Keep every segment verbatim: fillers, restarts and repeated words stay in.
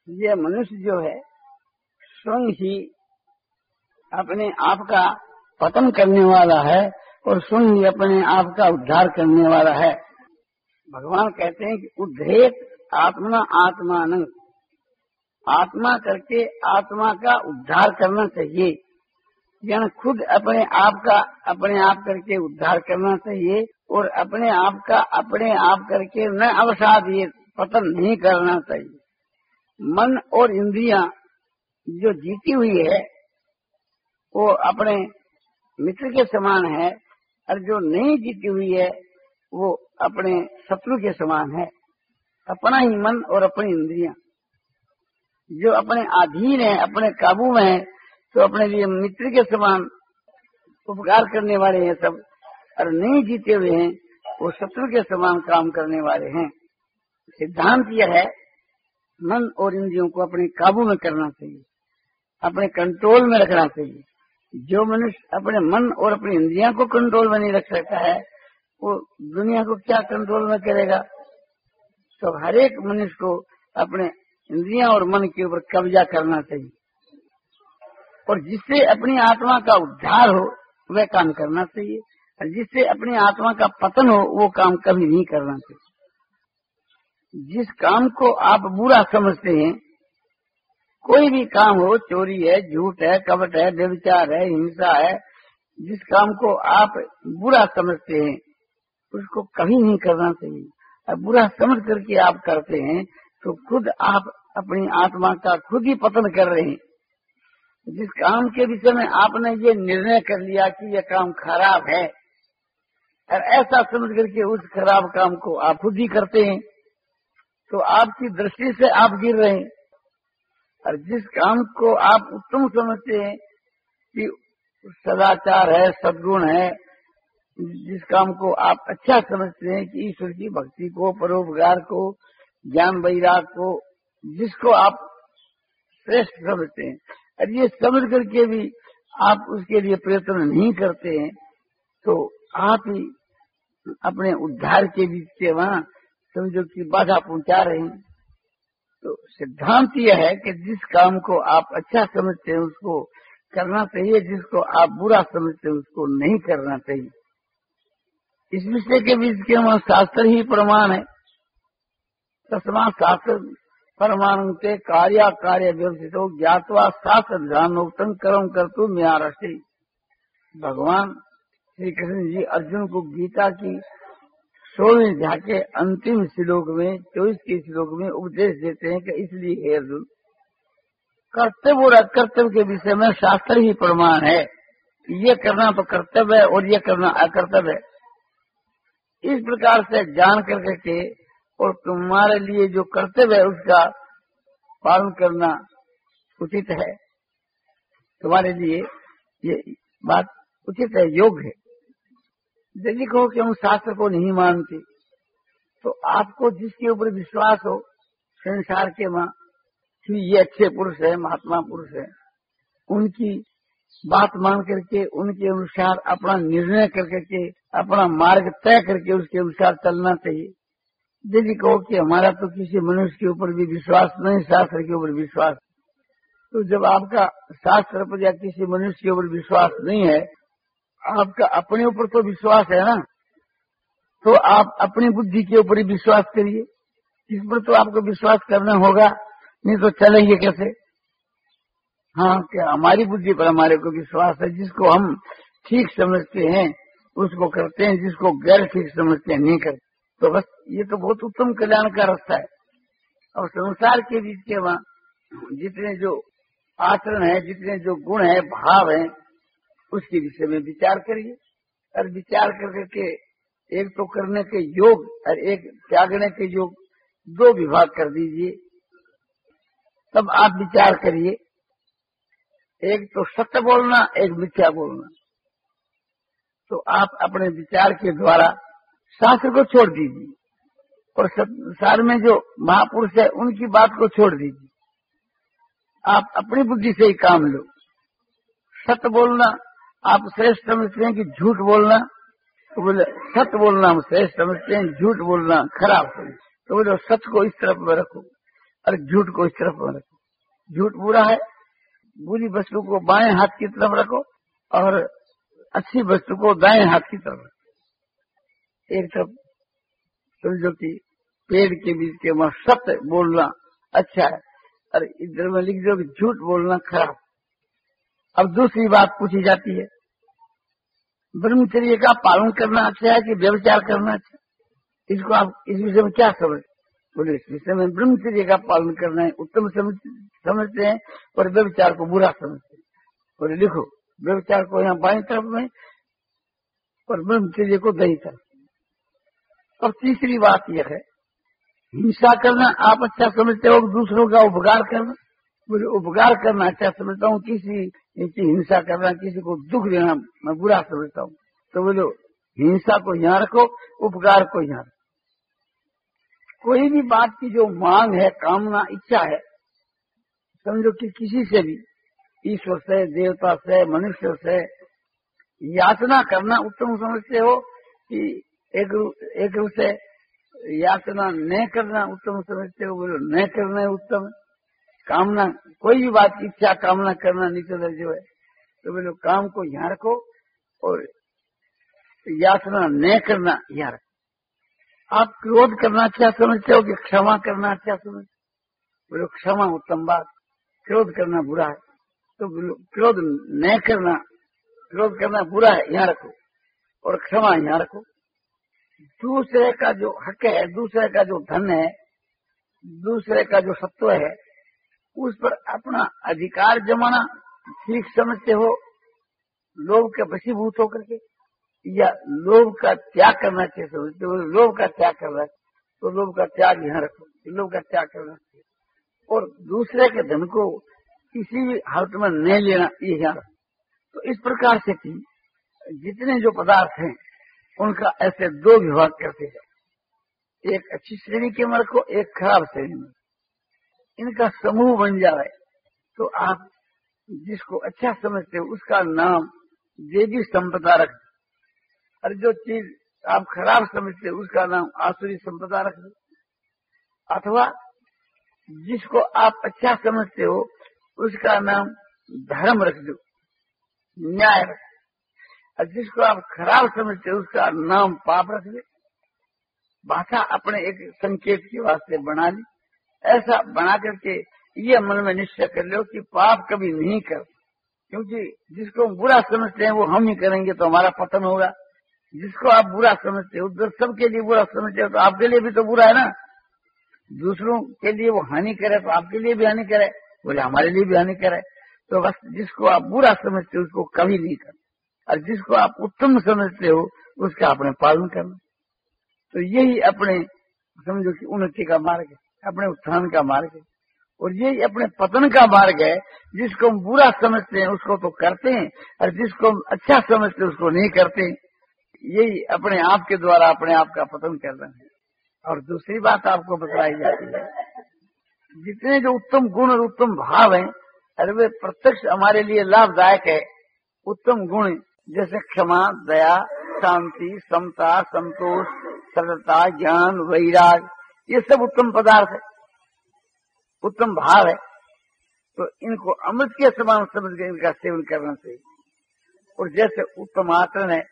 ये मनुष्य जो है स्वयं ही अपने आप का पतन करने वाला है और स्वयं ही अपने आप का उद्धार करने वाला है। भगवान कहते हैं कि उद्धेत आत्मा आत्मानं, आत्मा करके आत्मा का उद्धार करना चाहिए, यानी खुद अपने आप का अपने आप करके उद्धार करना चाहिए और अपने आप का अपने आप करके न अवसाद ये पतन नहीं करना चाहिए। मन और इंद्रियां जो जीती हुई है वो अपने मित्र के समान है और जो नहीं जीती हुई है वो अपने शत्रु के समान है। अपना ही मन और अपनी इंद्रियां जो अपने अधीन है, अपने काबू में है, तो अपने लिए मित्र के समान उपकार करने वाले हैं सब, और नहीं जीते हुए हैं वो शत्रु के समान काम करने वाले हैं। सिद्धांत यह है मन और इंद्रियों को अपने काबू में करना चाहिए, अपने कंट्रोल में रखना चाहिए। जो मनुष्य अपने मन और अपनी इंद्रियां को कंट्रोल में नहीं रख सकता है वो दुनिया को क्या कंट्रोल में करेगा। तो हर एक मनुष्य को अपने इंद्रियां और मन के ऊपर कब्जा करना चाहिए और जिससे अपनी आत्मा का उद्धार हो वह काम करना चाहिए, और जिससे अपनी आत्मा का पतन हो वो काम कभी नहीं करना चाहिए। जिस काम को आप बुरा समझते हैं, कोई भी काम हो, चोरी है, झूठ है, कपट है, व्यभिचार है, हिंसा है, जिस काम को आप बुरा समझते हैं उसको कभी नहीं करना चाहिए। और बुरा समझ करके आप करते हैं तो खुद आप अपनी आत्मा का खुद ही पतन कर रहे हैं। जिस काम के विषय में आपने ये निर्णय कर लिया कि यह काम खराब है और ऐसा समझ करके उस खराब काम को आप खुद ही करते हैं तो आपकी दृष्टि से आप गिर रहे हैं। और जिस काम को आप उत्तम समझते हैं कि सदाचार है, सद्गुण है, जिस काम को आप अच्छा समझते हैं कि ईश्वर की भक्ति को, परोपकार को, ज्ञान वैराग को, जिसको आप श्रेष्ठ समझते हैं, और ये समझ करके भी आप उसके लिए प्रयत्न नहीं करते हैं तो आप ही अपने उद्धार के बीच के वहाँ समझो कि बाधा पहुंचा रहे हैं। तो सिद्धांत यह है कि जिस काम को आप अच्छा समझते हैं उसको करना चाहिए, जिसको आप बुरा समझते हैं उसको नहीं करना चाहिए। इस विषय के बीच के वहाँ शास्त्र ही प्रमाण है। तस्मात् शास्त्र परमाणुते कार्य कार्य व्यवस्थितो ज्ञातवा शास्त्र ध्यानोक्तम कर्म कर्तु म्यारष्टि। भगवान श्री कृष्ण जी अर्जुन को गीता की सोलहवीं अध्याय के अंतिम श्लोक में चौबीस के श्लोक में उपदेश देते हैं कि इसलिए हे अर्जुन, कर्तव्य और अकर्तव्य के विषय में शास्त्र ही प्रमाण है। ये करना तो कर्तव्य है और ये करना अकर्तव्य है। इस प्रकार से जान कर करके और तुम्हारे लिए जो कर्तव्य है उसका पालन करना उचित है, तुम्हारे लिए ये बात उचित है, योग्य है। यदि कहो कि हम शास्त्र को नहीं मानते तो आपको जिसके ऊपर विश्वास हो संसार के माँ कि ये अच्छे पुरुष है, महात्मा पुरुष है, उनकी बात मान करके उनके अनुसार अपना निर्णय करके के अपना मार्ग तय करके उसके अनुसार चलना चाहिए। यदि कहो कि हमारा तो किसी मनुष्य के ऊपर भी विश्वास नहीं, शास्त्र के ऊपर विश्वास, तो जब आपका शास्त्र पर या किसी मनुष्य के ऊपर विश्वास नहीं है, आपका अपने ऊपर तो विश्वास है ना, तो आप अपनी बुद्धि के ऊपर ही विश्वास करिए। इस पर तो आपको विश्वास करना होगा, नहीं तो चलेंगे कैसे। हाँ, क्या हमारी बुद्धि पर हमारे को विश्वास है। जिसको हम ठीक समझते हैं उसको करते हैं, जिसको गैर ठीक समझते हैं नहीं करते। तो बस ये तो बहुत उत्तम कल्याण का रास्ता है। और संसार के बीच के वहाँ जितने जो आचरण है, जितने जो गुण है, भाव है, उसके विषय में विचार करिए। और विचार करके एक तो करने के योग और एक त्यागने के योग दो विभाग कर दीजिए। तब आप विचार करिए, एक तो सत्य बोलना, एक मिथ्या बोलना। तो आप अपने विचार के द्वारा शास्त्र को छोड़ दीजिए और संसार में जो महापुरुष है उनकी बात को छोड़ दीजिए। आप अपनी बुद्धि से ही काम लो। सत्य बोलना आप श्रेष्ठ समझते हैं कि झूठ बोलना, तो बोले सत्य बोलना हम श्रेष्ठ समझते हैं, झूठ बोलना खराब समझते, तो बोले सत्य को इस तरफ में रखो। और झूठ को इस तरफ रखो। झूठ बुरा है, बुरी वस्तु को बाएं हाथ की तरफ रखो और अच्छी वस्तु को दाएं हाथ की तरफ रखो। एक तरफ समझो कि पेड़ के बीच के वहां सत्य बोलना अच्छा है, और इधर में लिख दो कि झूठ बोलना खराब। अब दूसरी बात पूछी जाती है, ब्रह्मचर्य का पालन करना अच्छा है कि व्यभिचार करना अच्छा है? इसको आप इस विषय में क्या समझ? बोले इस विषय में ब्रह्मचर्य का पालन करना है उत्तम समझ, समझते हैं और व्यभिचार को बुरा समझते हैं। बोले लिखो, व्यभिचार को यहाँ बाईं तरफ में और ब्रह्मचर्य को दाईं तरफ। और तीसरी बात यह है, हिंसा करना आप अच्छा समझते हो, दूसरों का उपकार करना। मुझे उपकार करना अच्छा समझता हूँ, किसी की हिंसा करना, किसी को दुख देना मैं बुरा समझता हूँ। तो बोलो हिंसा को यहाँ रखो, उपकार को यहाँ रखो। कोई भी बात की जो मांग है, कामना, इच्छा है, समझो कि किसी से भी, ईश्वर से, देवता से, मनुष्य से याचना करना उत्तम समझते हो कि एक एक रूप से याचना न करना उत्तम समझते हो? बोलो न करना उत्तम। कामना, कोई भी बात की इच्छा कामना करना नीचे दर्जो है, तो बोलो काम को यहाँ रखो और याचना न करना यहाँ रखो। आप क्रोध करना अच्छा समझते हो कि क्षमा करना अच्छा समझते? बोलो क्षमा उत्तम बात, क्रोध करना बुरा है। तो बोलो क्रोध न करना, क्रोध करना बुरा है यहाँ रखो और क्षमा यहाँ रखो। दूसरे का जो हक है, दूसरे का जो धन है, दूसरे का जो सत्व है, उस पर अपना अधिकार जमाना ठीक समझते हो, लोभ के वशीभूत होकर के, या लोभ का त्याग करना चाहिए समझते हो? लोभ का त्याग करना है तो लोभ का त्याग यहाँ रखो, लोभ का त्याग करना चाहिए। और दूसरे के धन को किसी भी हालत में नहीं लेना, ये यहाँ रखो। तो इस प्रकार से कि जितने जो पदार्थ हैं उनका ऐसे दो विभाग करते हैं, एक अच्छी श्रेणी के में रखो, एक खराब श्रेणी में। इनका समूह बन जाए तो आप जिसको अच्छा समझते हो उसका नाम देवी संपदा रख दो, और जो चीज आप खराब समझते हो उसका नाम आसुरी संपदा रख दो। अथवा जिसको आप अच्छा समझते हो उसका नाम धर्म रख दो, न्याय रख दो, और जिसको आप खराब समझते हो उसका नाम पाप रख दो। भाषा अपने एक संकेत के वास्ते बना ली, ऐसा बना करके ये मन में निश्चय कर लो कि पाप कभी नहीं कर, क्योंकि जिसको हम बुरा समझते हैं वो हम ही करेंगे तो हमारा पतन होगा। जिसको आप बुरा समझते हो, तो सबके लिए बुरा समझते हो, तो आपके लिए भी तो बुरा है ना। दूसरों के लिए वो हानि करे तो आपके लिए भी हानि करे, बोले हमारे लिए भी हानि करे। तो बस जिसको आप बुरा समझते हो उसको कभी नहीं कर, और जिसको आप उत्तम समझते हो उसका अपने पालन करना। तो यही अपने समझो कि उन्नति का मार्ग है, अपने उत्थान का मार्ग है, और यही अपने पतन का मार्ग है। जिसको हम बुरा समझते हैं उसको तो करते हैं, और जिसको हम अच्छा समझते हैं उसको नहीं करते। यही अपने आप के द्वारा अपने आप का पतन कर रहे हैं। और दूसरी बात आपको बताई जाती है, जितने जो उत्तम गुण और उत्तम भाव हैं, अरे वे प्रत्यक्ष हमारे लिए लाभदायक है। उत्तम गुण जैसे क्षमा, दया, शांति, समता, संतोष, सरलता, ज्ञान, वैराग, ये सब उत्तम पदार्थ है, उत्तम भाव है। तो इनको अमृत के समान समझ के इनका सेवन करना चाहिए। और जैसे उत्तम आचरण है,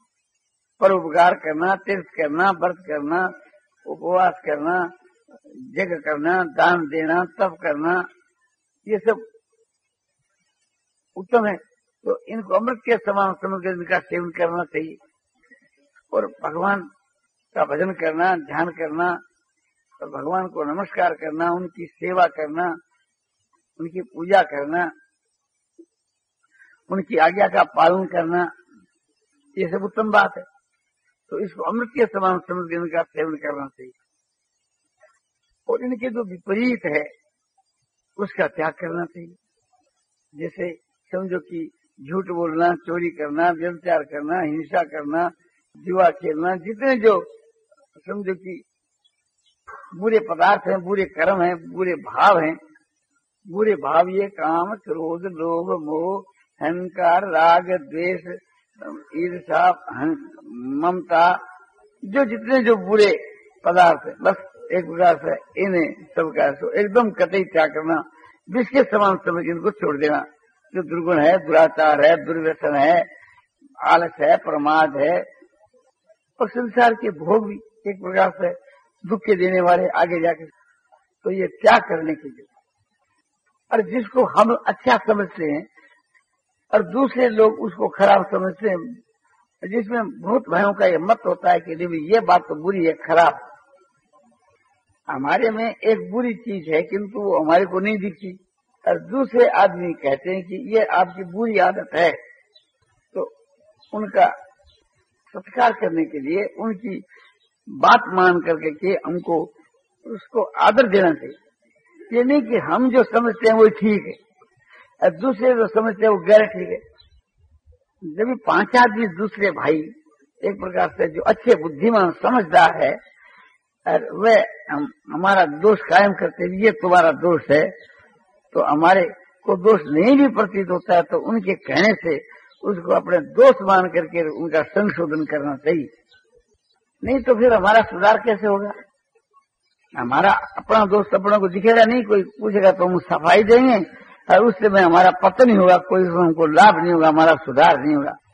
परोपकार करना, तीर्थ करना, व्रत करना, उपवास करना, यज्ञ करना, दान देना, तप करना, ये सब उत्तम है। तो इनको अमृत के समान समझ कर इनका सेवन करना चाहिए। और भगवान का भजन करना, ध्यान करना, और भगवान को नमस्कार करना, उनकी सेवा करना, उनकी पूजा करना, उनकी आज्ञा का पालन करना, ये सब उत्तम बात है। तो इसको अमृत के समान समझ कर इनका सेवन करना चाहिए। और इनके जो विपरीत है उसका त्याग करना चाहिए। जैसे समझो कि झूठ बोलना, चोरी करना, व्यभिचार करना, हिंसा करना, जुआ खेलना, जितने जो समझो कि बुरे पदार्थ हैं, बुरे कर्म हैं, बुरे भाव हैं, बुरे भाव ये काम, क्रोध, लोभ, मोह, अहंकार, राग, द्वेष, ईर्ष्या, ममता, जो जितने जो बुरे पदार्थ हैं, बस एक प्रकार से इन्हें सबका सो एकदम कतई त्याग करना, विष के समान समझ इनको छोड़ देना। जो दुर्गुण है, दुराचार है, दुर्व्यसन है, आलस है, प्रमाद है और संसार के भोग भी एक प्रकार से दुख के देने वाले आगे जाके, तो ये त्याग करने के लिए। और जिसको हम अच्छा समझते हैं और दूसरे लोग उसको खराब समझते हैं, जिसमें बहुत भाइयों का ये मत होता है कि नहीं ये बात तो बुरी है, खराब। हमारे में एक बुरी चीज है किंतु वो हमारे को नहीं दिखती, और दूसरे आदमी कहते हैं कि ये आपकी बुरी आदत है, तो उनका सत्कार करने के लिए उनकी बात मान करके कि हमको उसको आदर देना चाहिए। ये नहीं कि हम जो समझते हैं वो ठीक है और दूसरे जो समझते हैं वो गैर ठीक है। जब भी पांच आदमी दूसरे भाई एक प्रकार से जो अच्छे बुद्धिमान समझदार है और वे हम, हमारा दोष कायम करते हैं, ये तुम्हारा दोष है, तो हमारे को दोष नहीं भी प्रतीत होता है तो उनके कहने से उसको अपने दोष मान करके उनका संशोधन करना चाहिए। नहीं तो फिर हमारा सुधार कैसे होगा? हमारा अपना दोष अपनों को दिखेगा नहीं, कोई पूछेगा तो हम सफाई देंगे और उससे में हमारा पतन ही होगा, कोई हमको लाभ नहीं होगा, हमारा सुधार नहीं होगा।